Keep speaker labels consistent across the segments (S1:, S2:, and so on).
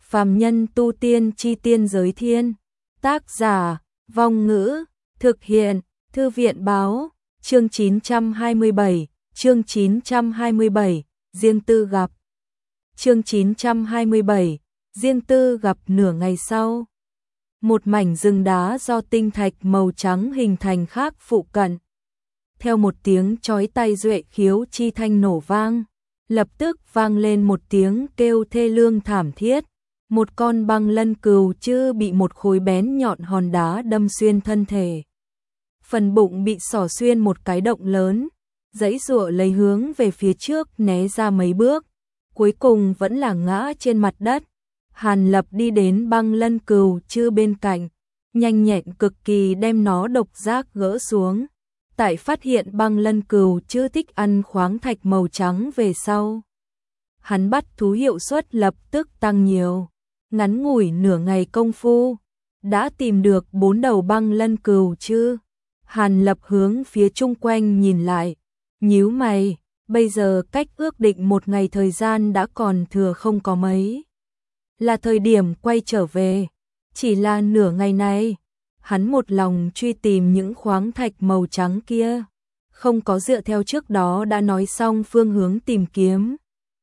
S1: Phàm nhân tu tiên chi tiên giới thiên. Tác giả, Vong Ngữ, thực hiện, Thư viện báo, chương 927, riêng tư gặp. Chương 927, riêng tư gặp nửa ngày sau. Một mảnh rừng đá do tinh thạch màu trắng hình thành khác phụ cận. Theo một tiếng chói tai duệ khiếu chi thanh nổ vang, lập tức vang lên một tiếng kêu thê lương thảm thiết. Một con băng lân cừu chư bị một khối bén nhọn hòn đá đâm xuyên thân thể. Phần bụng bị xỏ xuyên một cái động lớn, giãy giụa lấy hướng về phía trước né ra mấy bước, cuối cùng vẫn là ngã trên mặt đất. Hàn Lập đi đến băng lân cừu chư bên cạnh, nhanh nhẹn cực kỳ đem nó độc giác gỡ xuống. Tại phát hiện băng lân cừu chư thích ăn khoáng thạch màu trắng về sau, hắn bắt thú hiệu suất lập tức tăng nhiều. Ngắn ngủi nửa ngày công phu, đã tìm được 4 đầu băng lân cừu chư. Hàn Lập hướng phía chung quanh nhìn lại, nhíu mày, bây giờ cách ước định một ngày thời gian đã còn thừa không có mấy. Là thời điểm quay trở về, chỉ là nửa ngày này, hắn một lòng truy tìm những khoáng thạch màu trắng kia, không có dựa theo trước đó đã nói xong phương hướng tìm kiếm.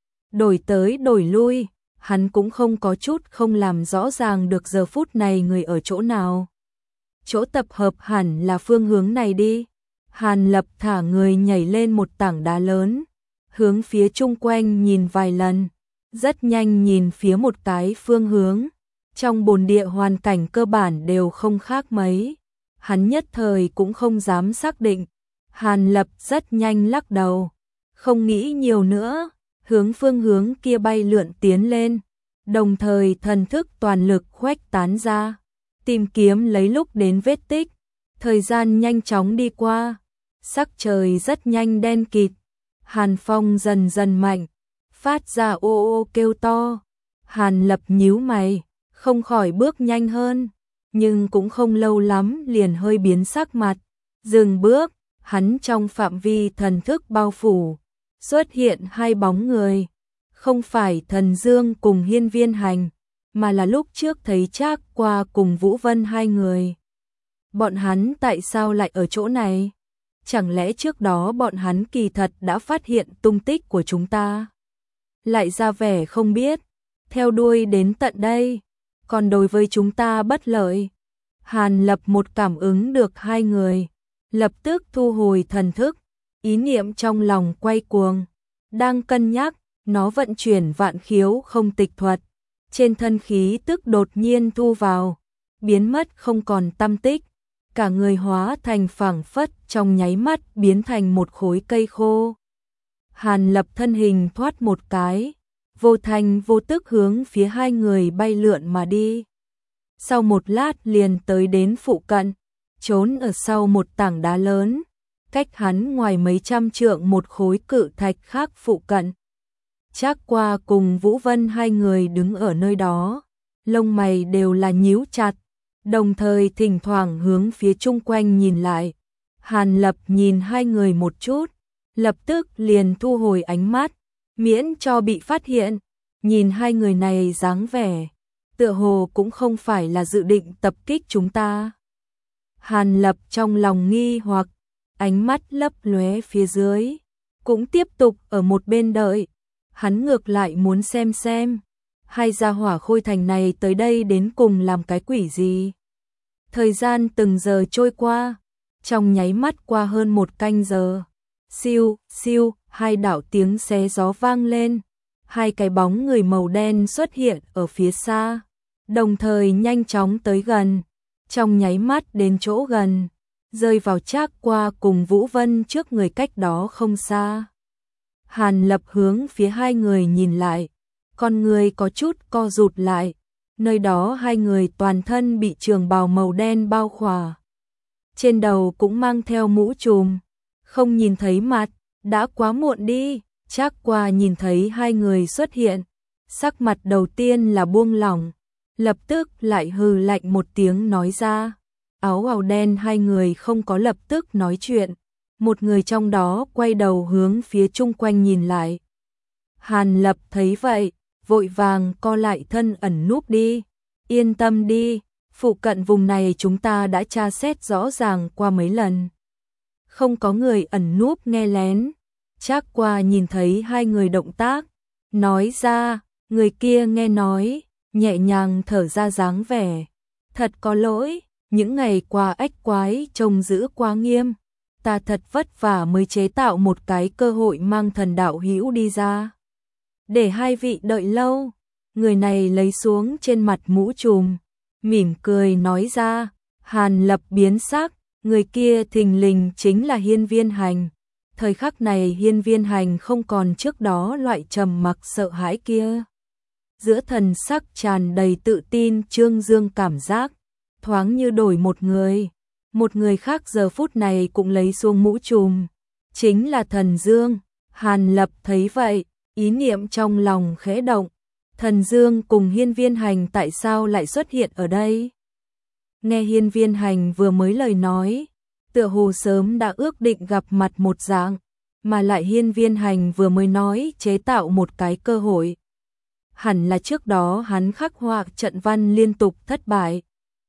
S1: Đổi tới đổi lui, hắn cũng không có chút không làm rõ ràng được giờ phút này người ở chỗ nào. Chỗ tập hợp hẳn là phương hướng này đi. Hàn Lập thả người nhảy lên một tảng đá lớn, hướng phía chung quanh nhìn vài lần, rất nhanh nhìn phía một cái phương hướng. Trong bồn địa hoàn cảnh cơ bản đều không khác mấy. Hắn nhất thời cũng không dám xác định. Hàn Lập rất nhanh lắc đầu, không nghĩ nhiều nữa, hướng phương hướng kia bay lượn tiến lên, đồng thời thần thức toàn lực khuếch tán ra, tìm kiếm lấy lúc đến vết tích. Thời gian nhanh chóng đi qua, sắc trời rất nhanh đen kịt, hàn phong dần dần mạnh, phát ra ô ô kêu to. Hàn Lập nhíu mày, không khỏi bước nhanh hơn, nhưng cũng không lâu lắm liền hơi biến sắc mặt, dừng bước. Hắn trong phạm vi thần thức bao phủ, xuất hiện hai bóng người, không phải Thần Dương cùng Hiên Viên Hành, mà là lúc trước thấy Trác Qua cùng Vũ Vân hai người. Bọn hắn tại sao lại ở chỗ này? Chẳng lẽ trước đó bọn hắn kỳ thật đã phát hiện tung tích của chúng ta? Lại ra vẻ không biết, theo đuôi đến tận đây, còn đối với chúng ta bất lợi. Hàn Lập một cảm ứng được hai người, lập tức thu hồi thần thức, ý niệm trong lòng quay cuồng, đang cân nhắc, nó vận chuyển vạn khiếu không tịch thuật, trên thân khí tức đột nhiên thu vào, biến mất không còn tăm tích, cả người hóa thành phảng phất trong nháy mắt biến thành một khối cây khô. Hàn Lập thân hình thoát một cái, vô thành vô tức hướng phía hai người bay lượn mà đi. Sau một lát liền tới đến phụ cận, trốn ở sau một tảng đá lớn, cách hắn ngoài mấy trăm trượng một khối cự thạch khác phụ cận. Trác Qua cùng Vũ Vân hai người đứng ở nơi đó, lông mày đều là nhíu chặt, đồng thời thỉnh thoảng hướng phía chung quanh nhìn lại. Hàn Lập nhìn hai người một chút, lập tức liền thu hồi ánh mắt, miễn cho bị phát hiện. Nhìn hai người này dáng vẻ, tựa hồ cũng không phải là dự định tập kích chúng ta. Hàn Lập trong lòng nghi hoặc, ánh mắt lấp lóe phía dưới, cũng tiếp tục ở một bên đợi. Hắn ngược lại muốn xem hai gia hỏa Khôi Thành này tới đây đến cùng làm cái quỷ gì. Thời gian từng giờ trôi qua, trong nháy mắt qua hơn một canh giờ. Siêu, siêu, hai đạo tiếng xé gió vang lên, hai cái bóng người màu đen xuất hiện ở phía xa, đồng thời nhanh chóng tới gần. Trong nháy mắt đến chỗ gần, rơi vào Trác Qua cùng Vũ Vân trước người cách đó không xa. Hàn Lập hướng phía hai người nhìn lại, con người có chút co rụt lại, nơi đó hai người toàn thân bị trường bào màu đen bao khỏa. Trên đầu cũng mang theo mũ trùm, không nhìn thấy mặt, đã quá muộn đi. Trác Qua nhìn thấy hai người xuất hiện, sắc mặt đầu tiên là buông lỏng, lập tức lại hừ lạnh một tiếng nói ra. Áo bào đen hai người không có lập tức nói chuyện, một người trong đó quay đầu hướng phía chung quanh nhìn lại. Hàn Lập thấy vậy, vội vàng co lại thân ẩn núp đi. Yên tâm đi, phụ cận vùng này chúng ta đã tra xét rõ ràng qua mấy lần. Không có người ẩn núp nghe lén. Trác Qua nhìn thấy hai người động tác, nói ra, người kia nghe nói, nhẹ nhàng thở ra dáng vẻ. Thật có lỗi, những ngày qua ách quái trông giữ quá nghiêm. Ta thật vất vả mới chế tạo một cái cơ hội mang thần đạo hữu đi ra. Để hai vị đợi lâu. Người này lấy xuống trên mặt mũ trùm, mỉm cười nói ra. Hàn Lập biến sắc, người kia thình lình chính là Hiên Viên Hành. Thời khắc này Hiên Viên Hành không còn trước đó loại trầm mặc sợ hãi kia. Giữa thần sắc tràn đầy tự tin trương dương cảm giác, thoáng như đổi một người. Một người khác giờ phút này cũng lấy xuống mũ trùm, chính là Thần Dương. Hàn Lập thấy vậy, ý niệm trong lòng khẽ động. Thần Dương cùng Hiên Viên Hành tại sao lại xuất hiện ở đây? Nghe Hiên Viên Hành vừa mới lời nói, tựa hồ sớm đã ước định gặp mặt một dạng, mà lại Hiên Viên Hành vừa mới nói chế tạo một cái cơ hội. Hẳn là trước đó hắn khắc họa trận văn liên tục thất bại,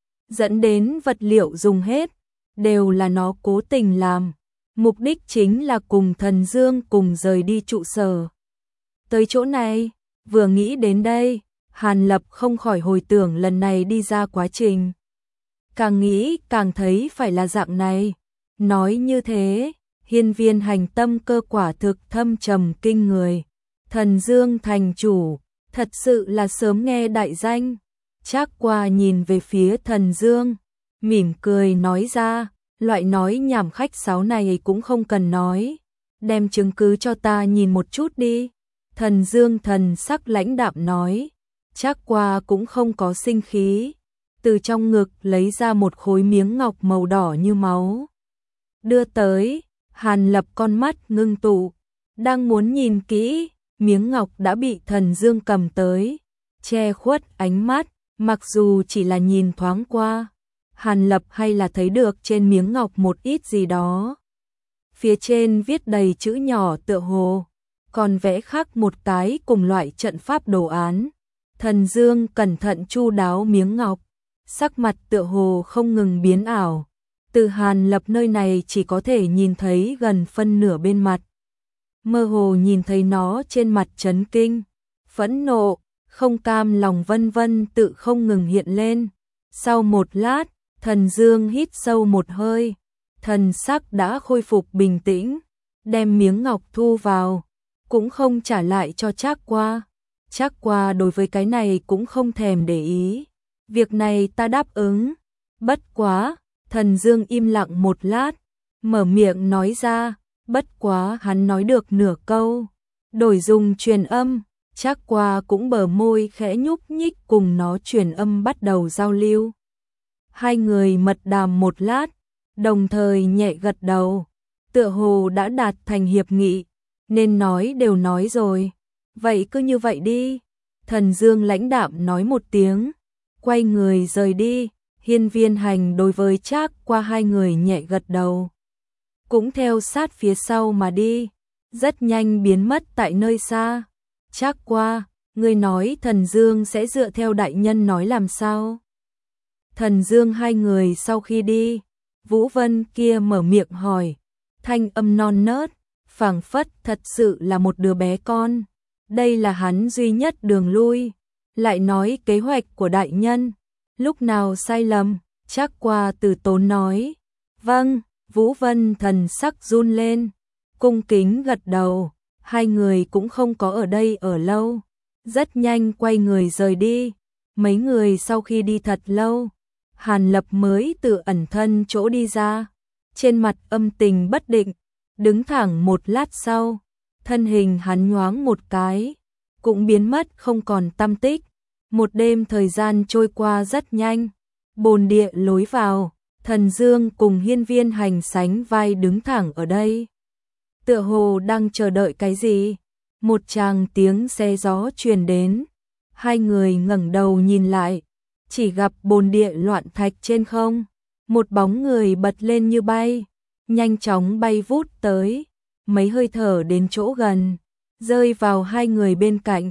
S1: dẫn đến vật liệu dùng hết, đều là nó cố tình làm, mục đích chính là cùng Thần Dương cùng rời đi trụ sở. Tới chỗ này, vừa nghĩ đến đây, Hàn Lập không khỏi hồi tưởng lần này đi ra quá trình. Càng nghĩ càng thấy phải là dạng này. Nói như thế, Hiên Viên Hành tâm cơ quả thực thâm trầm kinh người. Thần Dương thành chủ, thật sự là sớm nghe đại danh. Trác Qua nhìn về phía Thần Dương, mỉm cười nói ra, loại nói nhảm khách sáo này cũng không cần nói. Đem chứng cứ cho ta nhìn một chút đi. Thần Dương thần sắc lãnh đạm nói. Trác Qua cũng không có sinh khí, từ trong ngực lấy ra một khối miếng ngọc màu đỏ như máu. Đưa tới, Hàn Lập con mắt ngưng tụ, đang muốn nhìn kỹ, miếng ngọc đã bị Thần Dương cầm tới, che khuất ánh mắt, mặc dù chỉ là nhìn thoáng qua, Hàn Lập hay là thấy được trên miếng ngọc một ít gì đó. Phía trên viết đầy chữ nhỏ tựa hồ, còn vẽ khắc một cái cùng loại trận pháp đồ án. Thần Dương cẩn thận chu đáo miếng ngọc, sắc mặt tựa hồ không ngừng biến ảo. Từ Hàn Lập nơi này chỉ có thể nhìn thấy gần phân nửa bên mặt. Mơ hồ nhìn thấy nó trên mặt chấn kinh, phẫn nộ, không cam lòng vân vân tự không ngừng hiện lên. Sau một lát, Thần Dương hít sâu một hơi, thần sắc đã khôi phục bình tĩnh, đem miếng ngọc thu vào, cũng không trả lại cho Trác Qua. Trác Qua đối với cái này cũng không thèm để ý. Việc này ta đáp ứng. Bất quá, Thần Dương im lặng một lát, mở miệng nói ra, bất quá hắn nói được nửa câu, đổi dùng truyền âm. Trác Qua cũng bờ môi khẽ nhúc nhích cùng nó truyền âm bắt đầu giao lưu. Hai người mật đàm một lát, đồng thời nhẹ gật đầu, tựa hồ đã đạt thành hiệp nghị, nên nói đều nói rồi. Vậy cứ như vậy đi. Thần Dương lãnh đạm nói một tiếng, quay người rời đi. Hiên Viên Hành đối với Trác Qua hai người nhẹ gật đầu, cũng theo sát phía sau mà đi, rất nhanh biến mất tại nơi xa. Trác Qua, ngươi nói Thần Dương sẽ dựa theo đại nhân nói làm sao? Thần Dương hai người sau khi đi, Vũ Vân kia mở miệng hỏi, thanh âm non nớt, phảng phất thật sự là một đứa bé con. Đây là hắn duy nhất đường lui, lại nói kế hoạch của đại nhân, lúc nào sai lầm? Trác Qua từ tốn nói, vâng. Vũ Vân thần sắc run lên, cung kính gật đầu. Hai người cũng không có ở đây ở lâu, rất nhanh quay người rời đi. Mấy người sau khi đi thật lâu, Hàn Lập mới từ ẩn thân chỗ đi ra, trên mặt âm tình bất định, đứng thẳng một lát sau, thân hình hắn nhoáng một cái, cũng biến mất không còn tăm tích. Một đêm thời gian trôi qua rất nhanh, bồn địa lối vào, Thần Dương cùng Hiên Viên Hành sánh vai đứng thẳng ở đây, tựa hồ đang chờ đợi cái gì. Một tràng tiếng xe gió truyền đến, hai người ngẩng đầu nhìn lại, chỉ gặp bồn địa loạn thạch trên không, một bóng người bật lên như bay, nhanh chóng bay vút tới, mấy hơi thở đến chỗ gần, rơi vào hai người bên cạnh.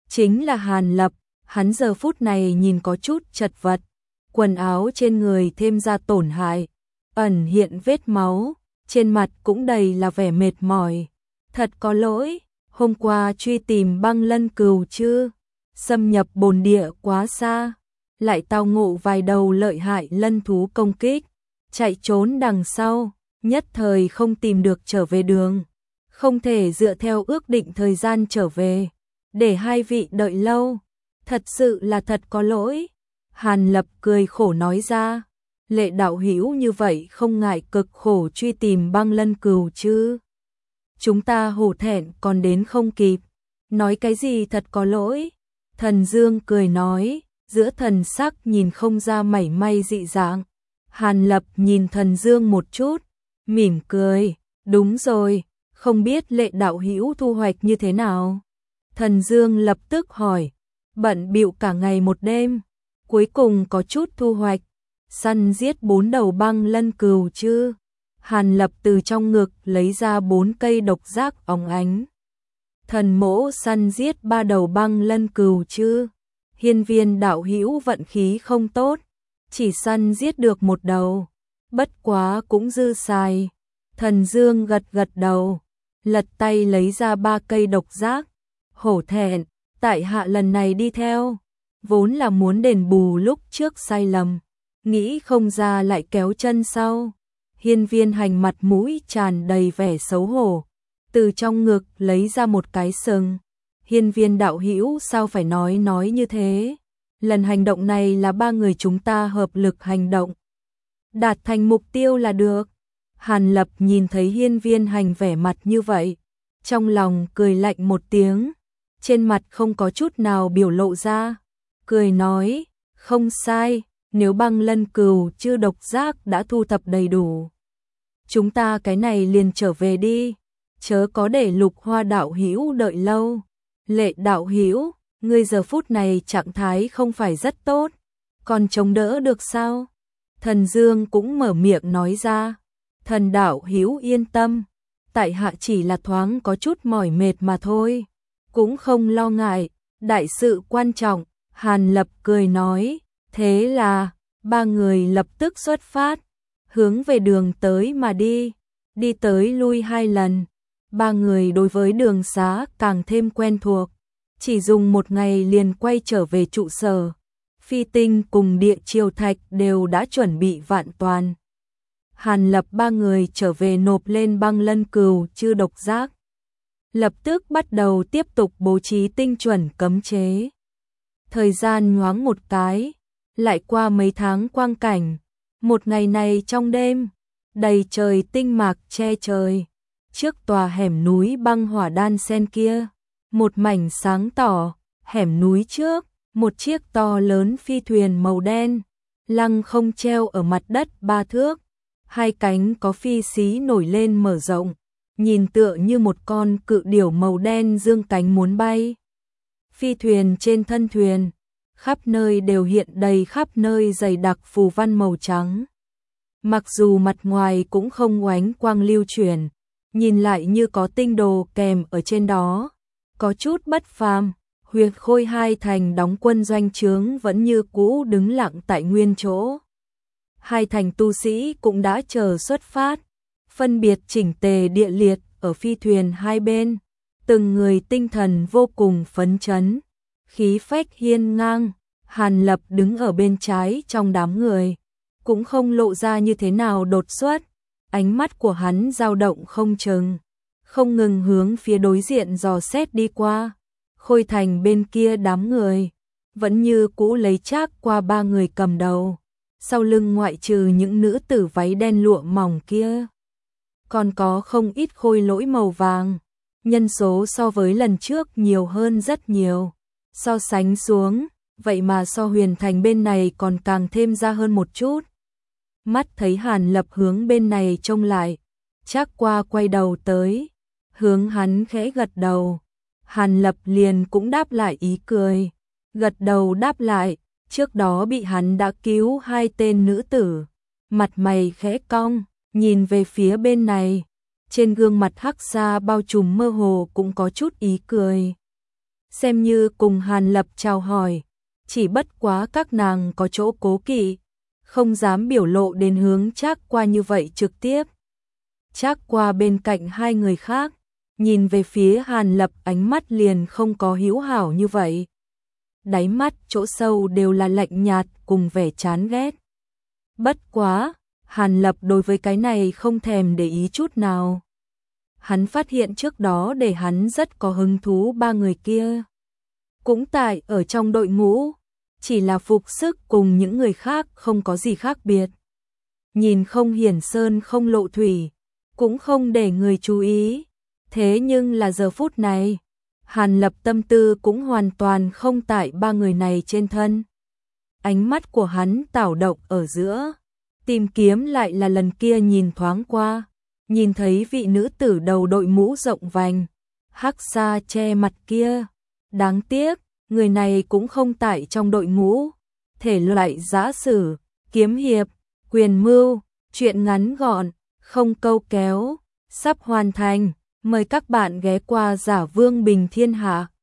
S1: chính là Hàn Lập. Hắn giờ phút này nhìn có chút chật vật, quần áo trên người thêm ra tổn hại, ẩn hiện vết máu, trên mặt cũng đầy là vẻ mệt mỏi. Thật có lỗi, hôm qua truy tìm băng lân cừu chứ, xâm nhập bồn địa quá xa, lại tao ngộ vài đầu lợi hại lân thú công kích, chạy trốn đằng sau, nhất thời không tìm được trở về đường, không thể dựa theo ước định thời gian trở về, để hai vị đợi lâu, thật sự là thật có lỗi. Hàn Lập cười khổ nói ra, Lệ đạo hữu như vậy không ngại cực khổ truy tìm băng lân cừu chứ? Chúng ta hổ thẹn còn đến không kịp, nói cái gì thật có lỗi. Thần Dương cười nói, giữa thần sắc nhìn không ra mảy may dị dạng. Hàn Lập nhìn Thần Dương một chút, mỉm cười, đúng rồi, không biết Lệ đạo hữu thu hoạch như thế nào? Thần Dương lập tức hỏi, bận bịu cả ngày một đêm, cuối cùng có chút thu hoạch, săn giết 4 đầu băng lân cừu chứ? Hàn Lập từ trong ngực lấy ra 4 cây độc giác óng ánh. Thần mỗ săn giết 3 đầu băng lân cừu chứ? Hiên Viên đạo hữu vận khí không tốt, chỉ săn giết được 1 đầu, bất quá cũng dư xài. Thần Dương gật gật đầu, lật tay lấy ra 3 cây độc giác. Hổ thẹn, tại hạ lần này đi theo, vốn là muốn đền bù lúc trước sai lầm, nghĩ không ra lại kéo chân sau. Hiên Viên Hành mặt mũi tràn đầy vẻ xấu hổ, từ trong ngực lấy ra một cái sừng. Hiên Viên đạo hữu sao phải nói như thế? Lần hành động này là 3 người chúng ta hợp lực hành động, đạt thành mục tiêu là được. Hàn Lập nhìn thấy Hiên Viên Hành vẻ mặt như vậy, trong lòng cười lạnh một tiếng, trên mặt không có chút nào biểu lộ ra, cười nói, không sai, nếu băng lân cừu chưa độc giác đã thu thập đầy đủ, chúng ta cái này liền trở về đi, chớ có để Lục Hoa đạo hữu đợi lâu. Lệ đạo hữu, ngươi giờ phút này trạng thái không phải rất tốt, còn chống đỡ được sao? Thần Dương cũng mở miệng nói ra, thần đạo hữu yên tâm, tại hạ chỉ là thoáng có chút mỏi mệt mà thôi, cũng không lo ngại, đại sự quan trọng. Hàn Lập cười nói, thế là 3 người lập tức xuất phát, hướng về đường tới mà đi, đi tới lui 2 lần, 3 người đối với đường xá càng thêm quen thuộc, chỉ dùng 1 ngày liền quay trở về trụ sở. Phi tinh cùng địa triều thạch đều đã chuẩn bị vạn toàn. Hàn Lập 3 người trở về nộp lên băng lân cừu chư độc giác, lập tức bắt đầu tiếp tục bố trí tinh chuẩn cấm chế. Thời gian nhoáng một cái, lại qua mấy tháng quang cảnh, một ngày này trong đêm, đầy trời tinh mạc che trời, trước tòa hẻm núi băng hỏa đan sen kia, một mảnh sáng tỏ, hẻm núi trước, một chiếc to lớn phi thuyền màu đen, lăng không treo ở mặt đất 3 thước, 2 cánh có phi xí nổi lên mở rộng, nhìn tựa như một con cự điểu màu đen dương cánh muốn bay. Phi thuyền trên thân thuyền, khắp nơi đều hiện đầy khắp nơi dày đặc phù văn màu trắng. Mặc dù mặt ngoài cũng không oánh quang lưu chuyển, nhìn lại như có tinh đồ kèm ở trên đó, có chút bất phàm. Huyệt Khôi 2 thành đóng quân doanh trướng vẫn như cũ đứng lặng tại nguyên chỗ. 2 thành tu sĩ cũng đã chờ xuất phát, phân biệt chỉnh tề địa liệt ở phi thuyền hai bên, từng người tinh thần vô cùng phấn chấn, khí phách hiên ngang. Hàn Lập đứng ở bên trái trong đám người, cũng không lộ ra như thế nào đột xuất, ánh mắt của hắn dao động không chừng, không ngừng hướng phía đối diện dò xét đi qua. Khôi thành bên kia đám người, vẫn như cũ lấy Trác qua 3 người cầm đầu, sau lưng ngoại trừ những nữ tử váy đen lụa mỏng kia, còn có không ít khôi lỗi màu vàng, nhân số so với lần trước nhiều hơn rất nhiều, so sánh xuống, vậy mà so Huyền Thành bên này còn càng thêm ra hơn một chút. Mắt thấy Hàn Lập hướng bên này trông lại, Trác qua quay đầu tới, hướng hắn khẽ gật đầu. Hàn Lập liền cũng đáp lại ý cười, gật đầu đáp lại, trước đó bị hắn đã cứu 2 tên nữ tử, mặt mày khẽ cong, nhìn về phía bên này, trên gương mặt hắc xa bao trùm mơ hồ cũng có chút ý cười. xem như cùng Hàn Lập chào hỏi, chỉ bất quá các nàng có chỗ cố kỵ, không dám biểu lộ đến hướng Trác Qua như vậy trực tiếp. Trác Qua bên cạnh hai người khác, nhìn về phía Hàn Lập ánh mắt liền không có hữu hảo như vậy. Đáy mắt chỗ sâu đều là lạnh nhạt cùng vẻ chán ghét. Bất quá, Hàn Lập đối với cái này không thèm để ý chút nào. Hắn phát hiện trước đó để hắn rất có hứng thú ba người kia. Cũng tại ở trong đội ngũ, chỉ là phục sức cùng những người khác không có gì khác biệt. Nhìn không hiển sơn không lộ thủy, cũng không để người chú ý. Thế nhưng là giờ phút này, Hàn Lập tâm tư cũng hoàn toàn không tại ba người này trên thân. Ánh mắt của hắn tảo động ở giữa, tìm kiếm lại là lần kia nhìn thoáng qua, nhìn thấy vị nữ tử đầu đội mũ rộng vành, hắc sa che mặt kia. Đáng tiếc, người này cũng không tại trong đội ngũ. Thể loại giã sử, kiếm hiệp, quyền mưu, truyện ngắn gọn, không câu kéo, sắp hoàn thành. Mời các bạn ghé qua Giả Vương Bình Thiên Hạ.